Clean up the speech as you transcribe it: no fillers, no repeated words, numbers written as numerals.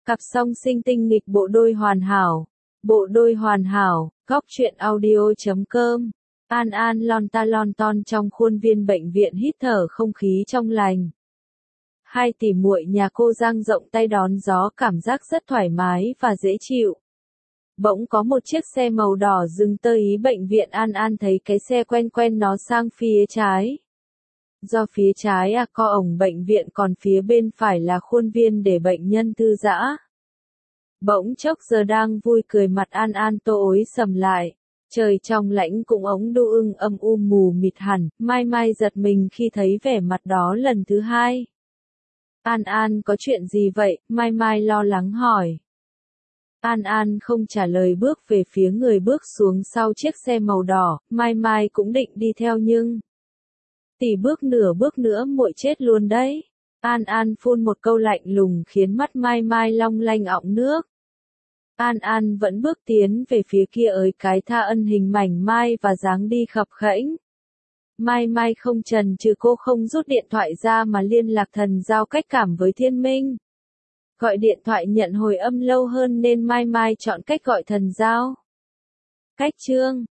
Cặp song sinh tinh nghịch bộ đôi hoàn hảo. Bộ đôi hoàn hảo, góc truyện audio.com. An An lon ta lon ton trong khuôn viên bệnh viện hít thở không khí trong lành. Hai tỷ muội nhà cô dang rộng tay đón gió, cảm giác rất thoải mái và dễ chịu. Bỗng có một chiếc xe màu đỏ dừng tới ý bệnh viện. An An thấy cái xe quen quen nó sang phía trái. Do phía trái có ổng bệnh viện, còn phía bên phải là khuôn viên để bệnh nhân thư giã. Bỗng chốc giờ đang vui cười, mặt An An tối sầm lại. Trời trong lãnh cũng ống đu ưng âm u mù mịt hẳn. Mai Mai giật mình khi thấy vẻ mặt đó lần thứ hai. An An có chuyện gì vậy? Mai Mai lo lắng hỏi. An An không trả lời, bước về phía người bước xuống sau chiếc xe màu đỏ. Mai Mai cũng định đi theo nhưng tỷ bước nửa bước nữa muội chết luôn đấy. An An phun một câu lạnh lùng khiến mắt Mai Mai long lanh ọng nước. An An vẫn bước tiến về phía kia, ới cái tha ân hình mảnh mai và dáng đi khập khẽnh. Mai Mai không chần chừ, cô không rút điện thoại ra mà liên lạc thần giao cách cảm với Thiên Minh. Gọi điện thoại nhận hồi âm lâu hơn nên Mai Mai chọn cách gọi thần giao. Cách chương